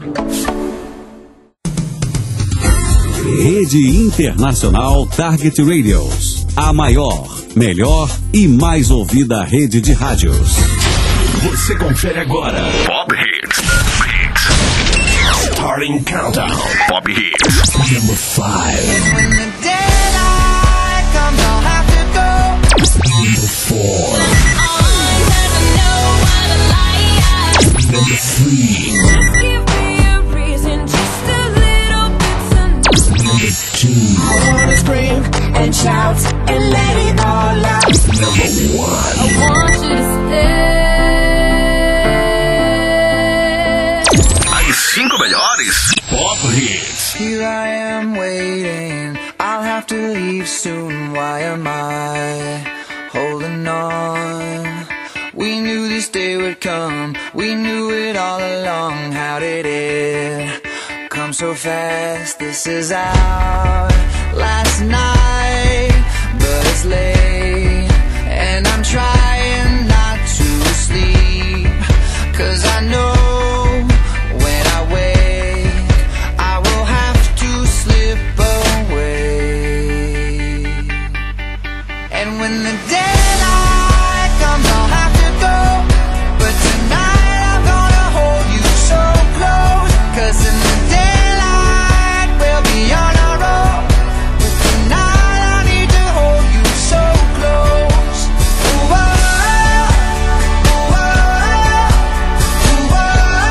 Rede Internacional Target Radios. A maior, melhor e mais ouvida rede de rádios. Você confere agora. Pop Hits. Starting Countdown. Pop Hits. Number 5. When the daylight comes, I'll have to go. Number 4. Number 3. Give me a reason, just a little bit tonight. Number 2. I wanna scream and shout and let it all out. Number 1. I want you to stay. As 5 melhores Pop Hits. Here I am waiting, I'll have to leave soon. Why am I holding on? We knew this day would come, we knew it all along. How did it come so fast? This is our last night, but it's late, and I'm trying not to sleep, 'cause I know when I wake I will have to slip away. And when the daylight comes, I'll have to go, but tonight I'm gonna hold you so close, 'cause in the daylight we'll be on our own, but tonight I need to hold you so close. Ooh, oh, ooh, oh, ooh, oh,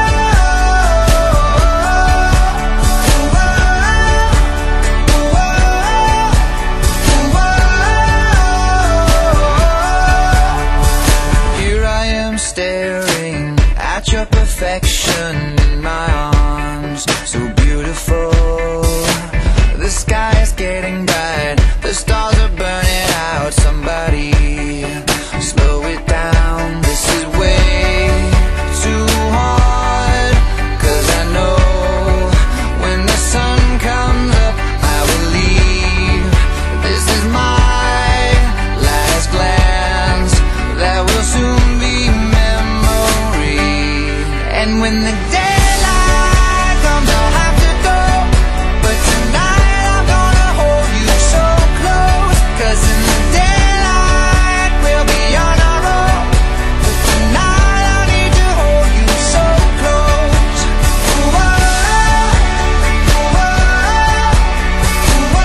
here I am staring at your perfection in my arms, so beautiful. The sky is getting bright, the stars are burning out. Somebody slow it down, this is way too hard, 'cause I know when the sun comes up I will leave. This is my last glance, that will soon be memory. And when the daylight comes I'll have to go, but tonight I'm gonna hold you so close, 'cause in the daylight we'll be on our own, but tonight I need to hold you so close. Ooh, oh, ooh, oh, ooh, oh, ooh,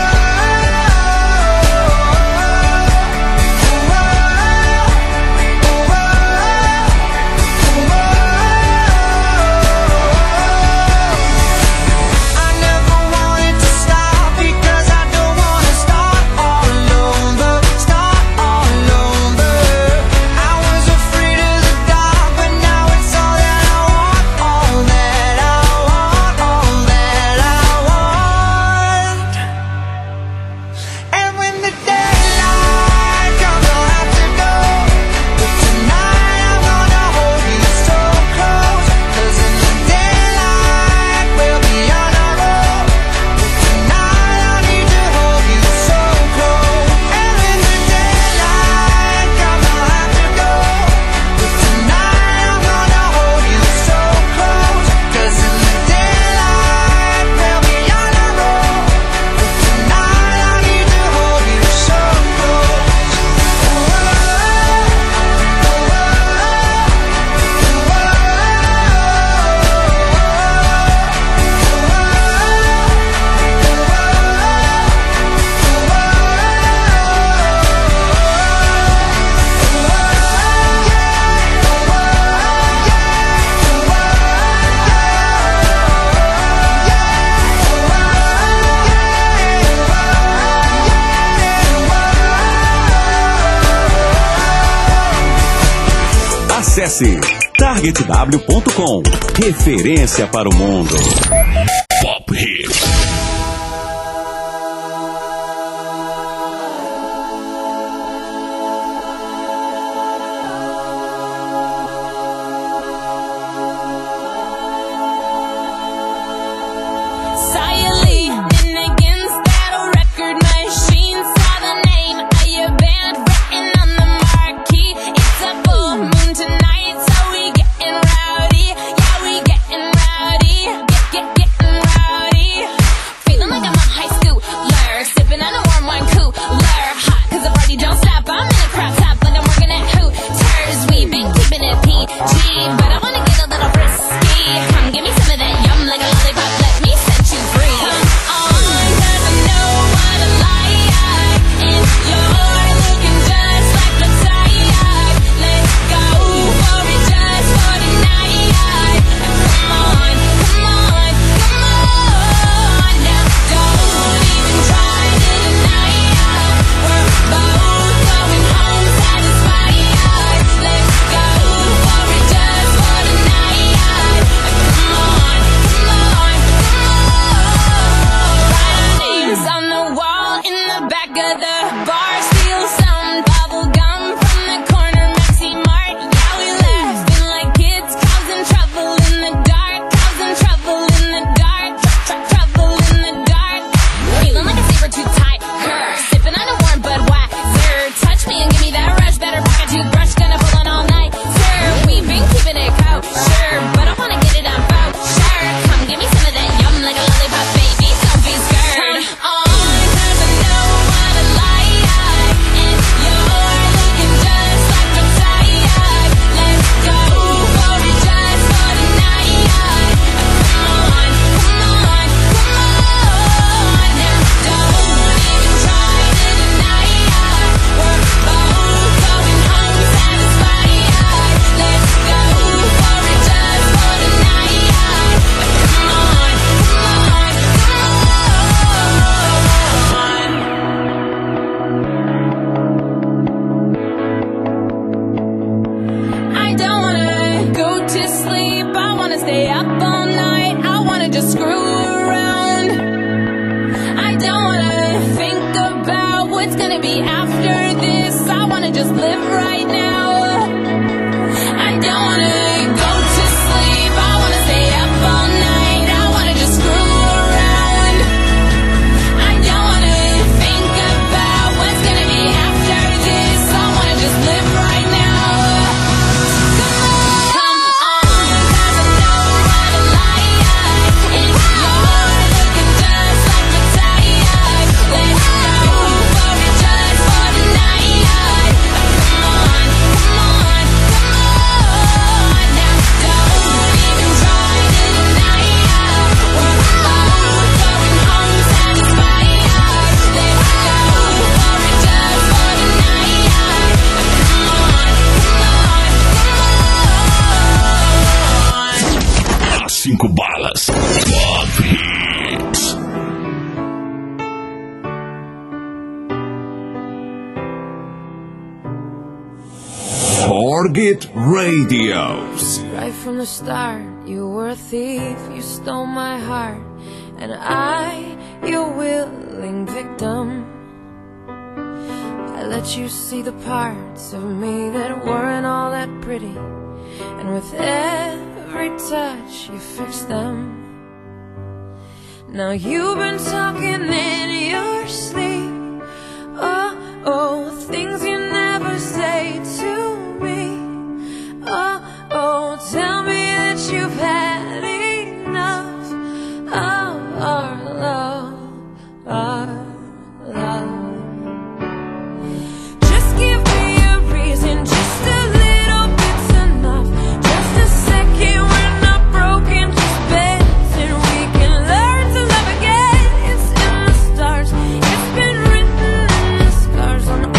I never wanted to stop, because I don't wanna start all over, start all over. I was afraid of the dark, but now it's all that I want, all that I want, all that I want. And when the daylight comes I'll have to go, but tonight I'm gonna hold you so close, 'cause in the daylight we'll be on our own, but tonight I need to hold you so close. And when the daylight comes I'll have to go, but tonight I'm gonna hold you so close, 'cause in the daylight we'll be on our own, but tonight I need to hold you so close. Acesse targetw.com. Referência para o mundo. Pop Hits. Saw you leaning against that record machine. Saw the name of your band written on the marquee. It's a full moon tonight, so we getting rowdy. Yeah, we getting rowdy. up all night. I wanna just screw around. I don't wanna think about what's gonna be after this. I wanna just live right now. I don't wanna go to sleep. I wanna stay up all night. I wanna just screw around. I don't wanna think about what's gonna be after this. I wanna just live right now. Come on, 'cause I know what a lie is. You're looking just like my type. Let's go for it just for the night. Come on, come on, come on. Now don't even try to deny it. We're both going home satisfied. Let's go for it just for the night. Come on, come on, come on. As 5 balas. Pop Hits. Target Radios. Right from the start, you were a thief, you stole my heart, and I, your willing victim. I let you see the parts of me that weren't all that pretty, and with every touch you fixed them. Now you've been talking in your sleep, oh, oh, things you never say to me. Oh, oh, tell me that you've had enough of our love, our love. Just give me a reason, just a little bit's enough. Just a second, we're not broken, just bends, and we can learn to love again. It's in the stars, it's been written in the scars on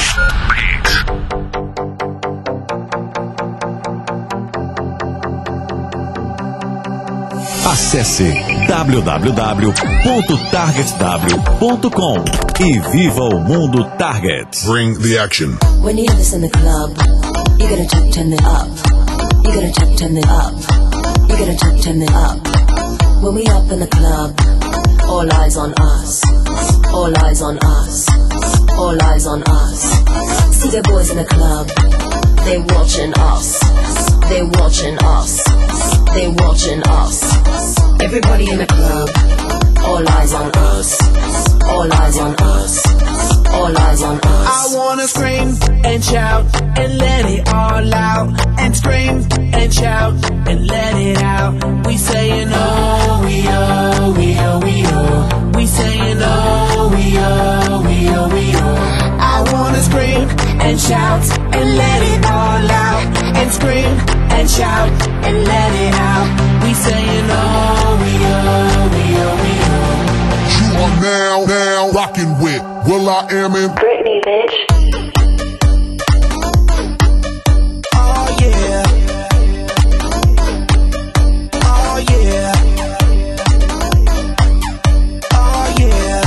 Acesse www.targetw.com e viva o mundo Target. Bring the action. When you hear this in the club, you gotta turn it up. You gotta turn it up. You gotta turn it up. When we up in the club, all eyes on us. All eyes on us. All eyes on us. See the boys in the club, they watching us. They watching us. They watching us. Everybody in the club, all eyes on us. All eyes on us. All eyes on us. I wanna scream and shout and let it all out. And scream and shout and let it out. We saying oh, we oh, we oh, we oh. We saying oh, we oh, we oh, we oh. I wanna scream and shout and let it all out. And scream and shout and let it out. We saying oh, we oh, we oh, we oh. You are now rocking with will.i.am in Britney, bitch. Oh yeah. Oh yeah. Oh yeah.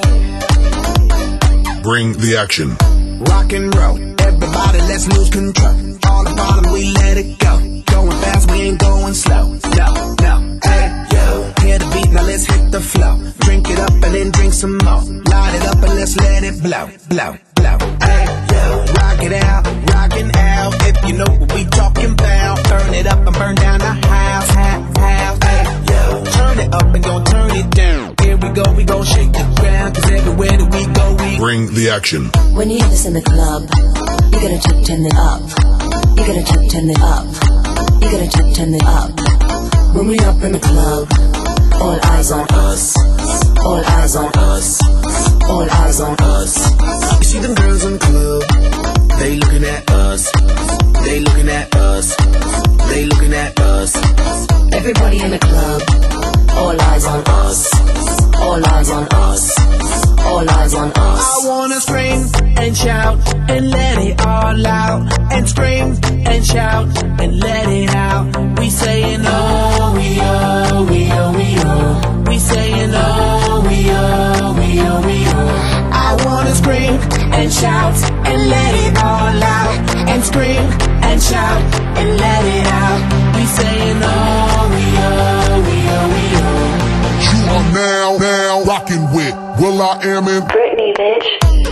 Bring the action. Rock and roll, everybody let's lose control. All the bottom we let it go. Going fast, we ain't going slow. No, no, hey, yo. Hear the beat, now let's hit the flow. Drink it up and then drink some more. Light it up and let's let it blow, blow, blow. Hey, yo. Rock it out, rockin' out. If you know what we talking about. Burn it up and burn down the house, house. Hey, yo. Turn it up and gon' turn it down. Here we gon' shake the ground. Cause everywhere that we go, we Bring the action. When you hear this in the club, you gotta turn it up. You gotta turn it up. You gotta turn it up. When we up in the club, all eyes on us. All eyes on us. All eyes on us. You see them girls in the club, they looking at us. They looking at us. They looking at us. Everybody in the club, all eyes on us. All eyes on us. All eyes on us. I wanna scream and shout and let it all out. And scream and shout and let it out. We saying oh, we oh, we oh, we oh. We saying oh, we oh, we oh, we oh. I wanna scream and shout and let it all out. And scream and shout and let it out. We saying oh, we oh, we oh, we oh. You are now rocking with will.i.am in Britney, bitch.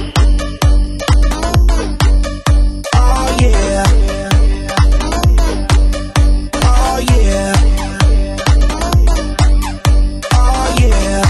Oh yeah. Oh yeah. Oh yeah.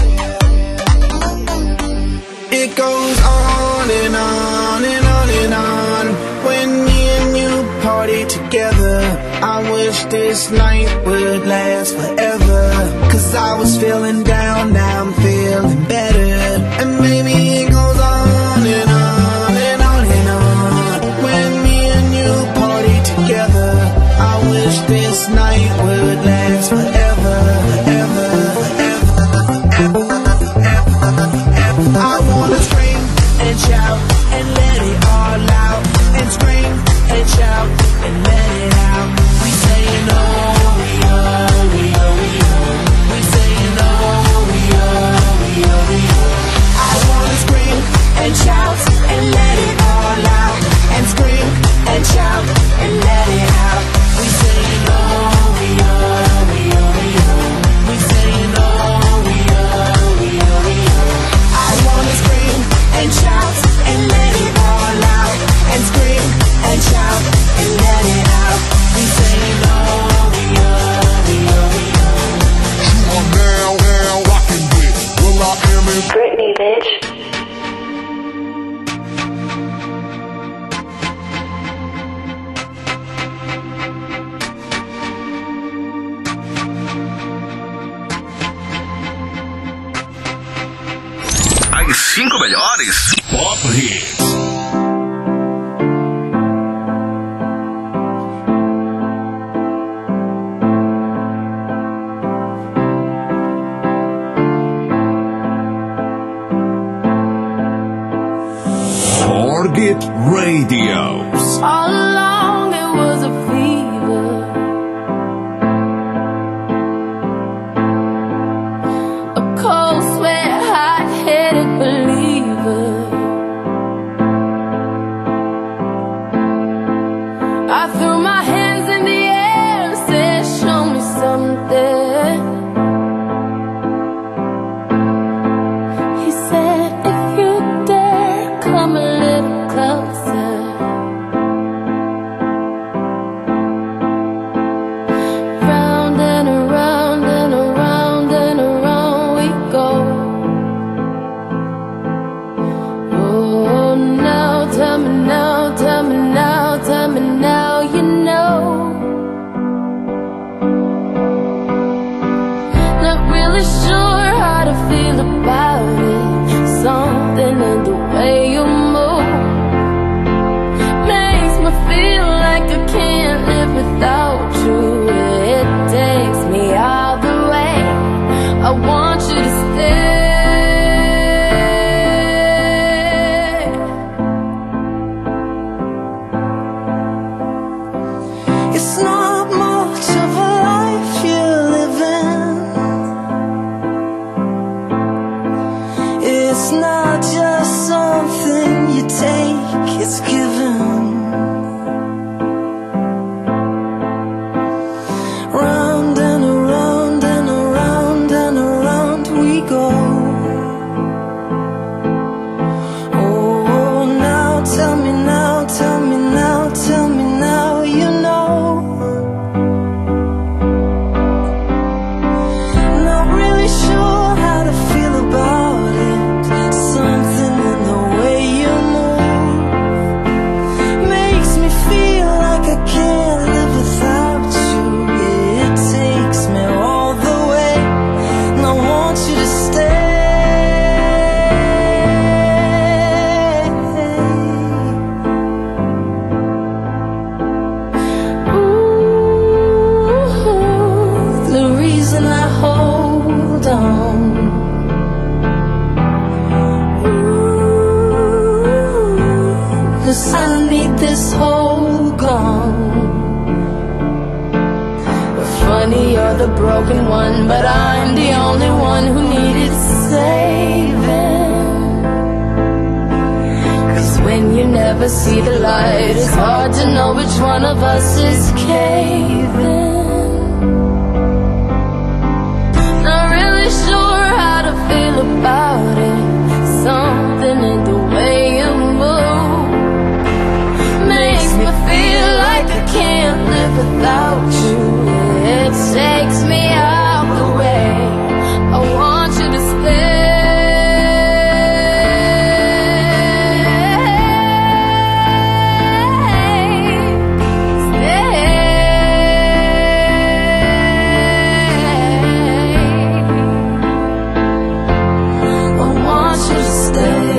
It goes on and on and on and on. When me and you party together, I wish this night would last forever. Cause I was feeling down, now I'm feeling better. And maybe it goes on and on and on and on. When me and you party together, I wish this night would last forever, ever, ever, ever, ever, ever. I wanna scream and shout and let it all out. And scream and shout and let it out. We saying oh, we oh, we oh, we oh. We saying oh, we oh, we oh, we oh. I wanna scream and shout and let it all out. And scream and shout and let it out. We saying oh, we oh, we oh, we oh. We saying oh, we oh, we oh, we oh. I wanna scream and shout and let it all out. And scream and shout and let it out. We saying oh, we oh, we oh, we oh. You are now rocking with will.i.am in Britney, bitch. As 5 melhores Pop Hits. Target Radios. All along it was a fever, a cold sweat, hot-headed believer. I threw my hands in the air and said, show me something. He said, if you dare, come a little closer. Round and around and around and around we go. Oh, now tell me now, tell me now, tell me now you know. Not really sure how to feel about it. Something in the way you move makes me feel like I can't live without you. It takes me all the way. I want you to stay. It's not much of a life you're living. It's not just something you take, it's given. Round and around and around and around we go. Oh, now tell me now, tell me now, tell me now you know. Not really sure how to feel about it. Something in the way you move makes me feel like I can't live without you. It takes me all the way, and I want you to stay. Ooh, the reason I hold on. Ooh, 'cause I need this whole gone. Funny, you're the broken one, but I'm the only one who needed saving. 'Cause when you never see the light, it's hard to know which one of us is caving. Not really sure how to feel about it. Something in the way you move makes me feel like I can't live without you. It takes me out the way. I want you to stay. I want you to stay.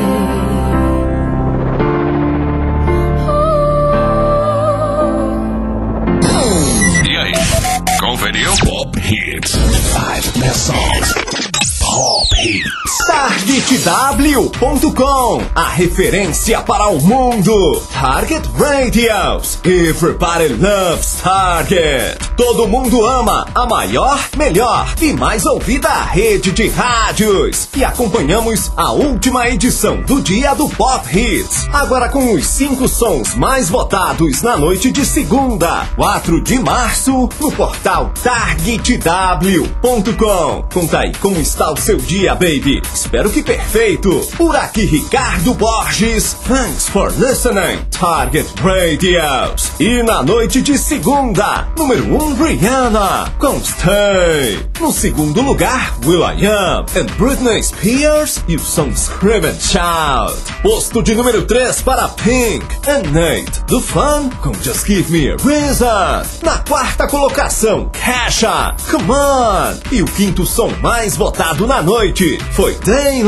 E aí, conferiu? Pop Hits. 5 best songs. Pop Hits. TargetW.com, a referência para o mundo. Target Radios. Everybody loves Target. Todo mundo ama a maior, melhor e mais ouvida rede de rádios. E acompanhamos a última edição do dia do Pop Hits. Agora com os 5 sons mais votados na noite de segunda, 4 de março, no portal TargetW.com. Conta aí como está o seu dia, baby. Espero que perfeito. Por aqui, Ricardo Borges. Thanks for listening. Target Radios. E na noite de segunda, número 1, Rihanna, com Stay. No segundo lugar, will.i.am and Britney Spears e o som Scream and Shout. Posto de número 3 para Pink and Nate do Fun com Just Give Me a Reason. Na quarta colocação, Kesha, Come On. E o quinto som mais votado na noite foi Daylight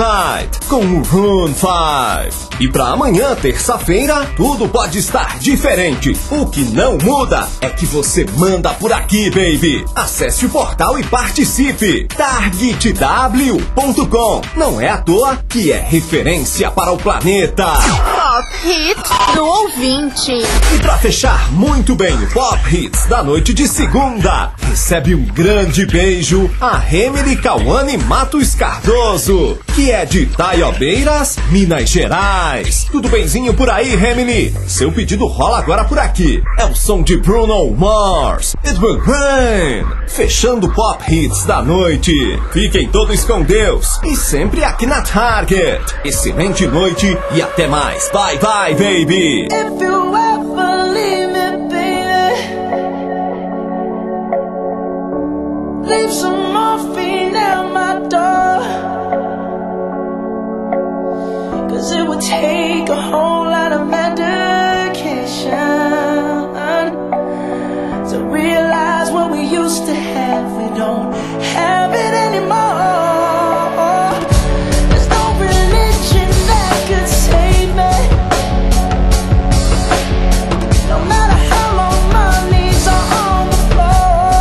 Night com o Room 5. E pra amanhã, terça-feira, tudo pode estar diferente. O que não muda é que você manda por aqui, baby. Acesse o portal e participe. targetw.com. Não é à toa que é referência para o planeta. Pop Hits do ouvinte. E pra fechar muito bem o Pop Hits da noite de segunda, recebe um grande beijo a Remily Cauane Matos Cardoso, que é de Itaiobeiras, Minas Gerais. Tudo benzinho por aí, Remily? Seu pedido rola agora por aqui. É o som de Bruno Mars, It Will Rain. Fechando o Pop Hits da noite. Fiquem todos com Deus e sempre aqui na Target. Excelente noite e até mais. Bye bye, baby. If you ever leave me, baby, leave some morphine at my door. 'Cause it would take a whole lot of medication to realize what we used to have, we don't have it anymore. There's no religion that could save me. No matter how long my knees are on the floor.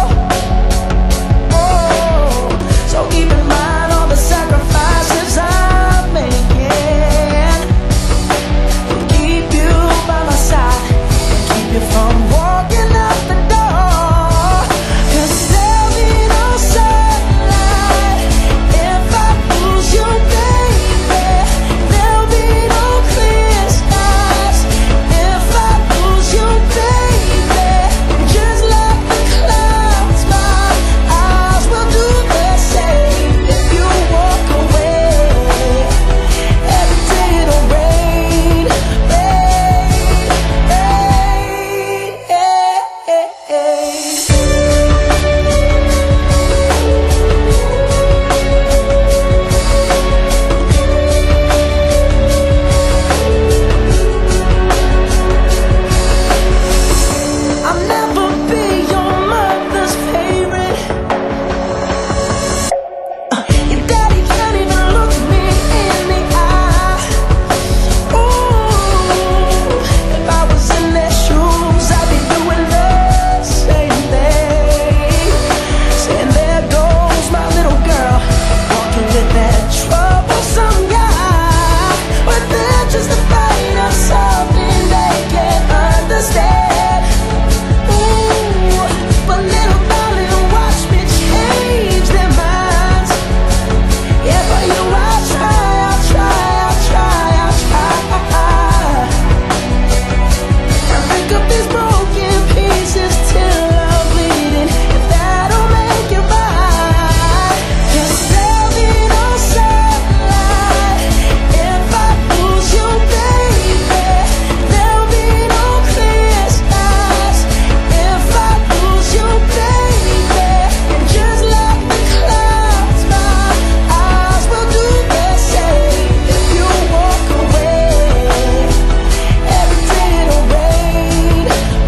Oh, so keep in mind all the sacrifices I'm making to keep you by my side and keep you from walking out the door. 'Cause there'll be no sunlight if I lose you, baby. There'll be no clear skies if I lose you, baby. Just like the clouds, my eyes will do the same. If you walk away, every day it'll rain, I'll never be your mother's favorite. Your daddy can't even look me in the eye. Ooh, if I was in their shoes, I'd be doing the same thing. Saying there goes my little girl, walking with that troublesome guy. But they're just afraid of something they can't understand. Ooh, but little darling, watch me change their minds. Yeah, for you I'll try, I'll try, I'll try, I'll try. And pick up these broken pieces till I'm bleeding. If that'll make you mine. 'Cause there'll be no sunlight if I lose you, baby. There'll be no clear skies if I lose you, baby. And just like the clouds, my eyes will do the same. If you walk away, every day it'll rain,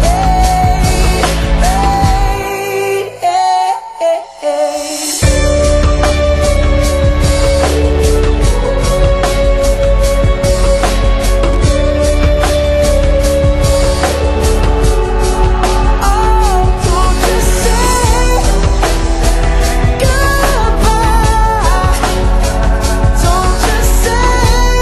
Oh, don't just say goodbye. Don't just say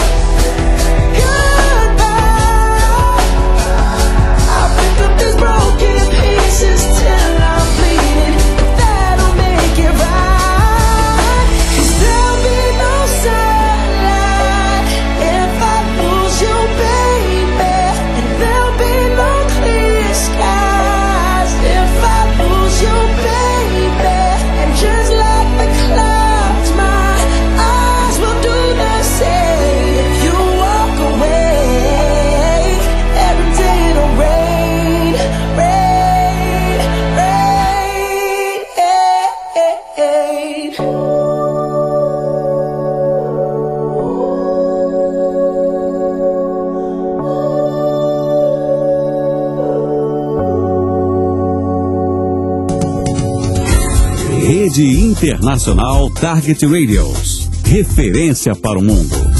goodbye. I'll pick up these broken pieces till I'm bleeding. If that'll make it right. 'Cause there'll be no sunlight if I lose you, baby. And there'll be no clear skies if I lose you, baby. And just like the clouds, my eyes will do the same. If you walk away, every day it'll rain, rain, rain. Rede Internacional Target Radios. referência para o mundo.